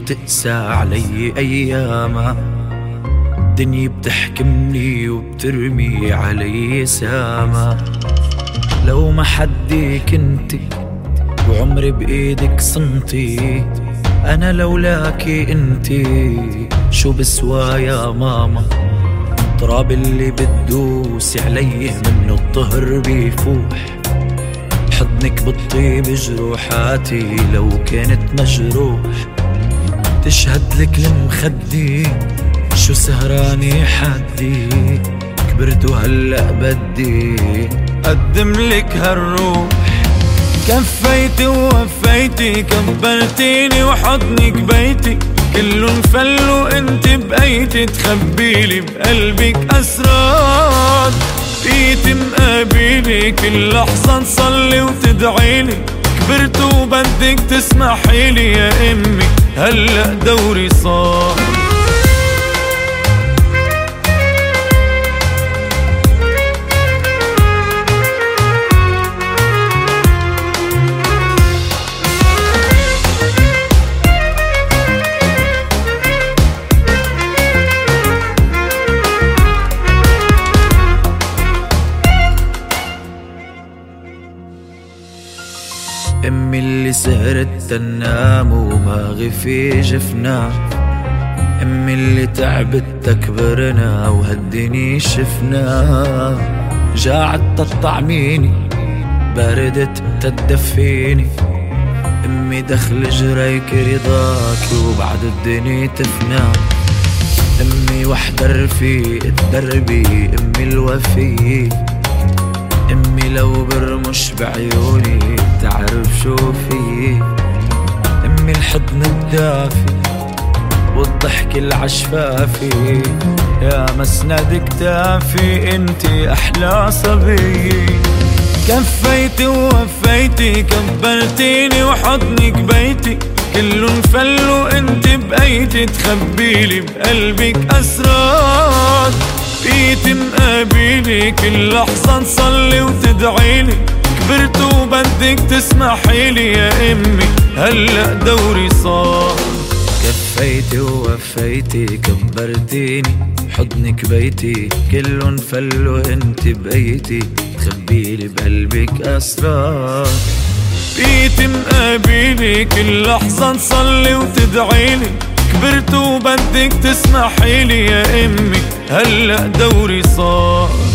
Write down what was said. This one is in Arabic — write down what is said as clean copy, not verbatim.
وتقسى علي أيامها، دنيا بتحكمني وبترمي علي ساما. لو ما حدي كنتي وعمري بإيدك صنتي، أنا لولاكي انتي شو بسوى يا ماما. تراب اللي بتدوسي عليه منه الطهر بيفوح، حضنك بالطيب جروحاتي لو كانت مجروح. تشهد لك المخدي شو سهراني حدي، كبرت وهلأ بدي قدم لك هالروح. كفيتي ووفيتي كبرتيني وحضنك بيتي، كله انفل وانت بقيتي تخبيلي بقلبك اسرار. بقيتي مقابلي كل لحظة نصلي وتدعيلي، كبرت وبدك تسمحيلي يا امي هلأ دوري صار. امي اللي سهرت تنام وما غفي جفنا، امي اللي تعبت تكبرنا وهالدنيا شفنا. جاعت تطعميني بردت تدفيني، امي دخل جريك رضاك وبعد الدنيا تفنى. امي وحدة رفيق الدربي، امي الوفي، امي لو برمش بعيوني تعرف شو في. امي الحضن الدافي والضحك العشفافي، يا مسند كتافي انتي احلى صبي. كفيتي ووفيتي كبرتيني وحضنك بيتي، كله انفل وانت بقيتي تخبيلي بقلبك اسرار. بقيتي مقابلي كل لحظة نصلي وتدعيلي، كبرت وبدك تسمحيلي يا امي هلأ دوري صار. كفيتي ووفيتي كبرتيني حضنك بيتي، كله انفل وانت بقيتي تخبيلي بقلبك اسرار. بقيتي مقابلي كل لحظة نصلي وتدعيلي، كبرت وبدك تسمحيلي يا امي هلأ دوري صار.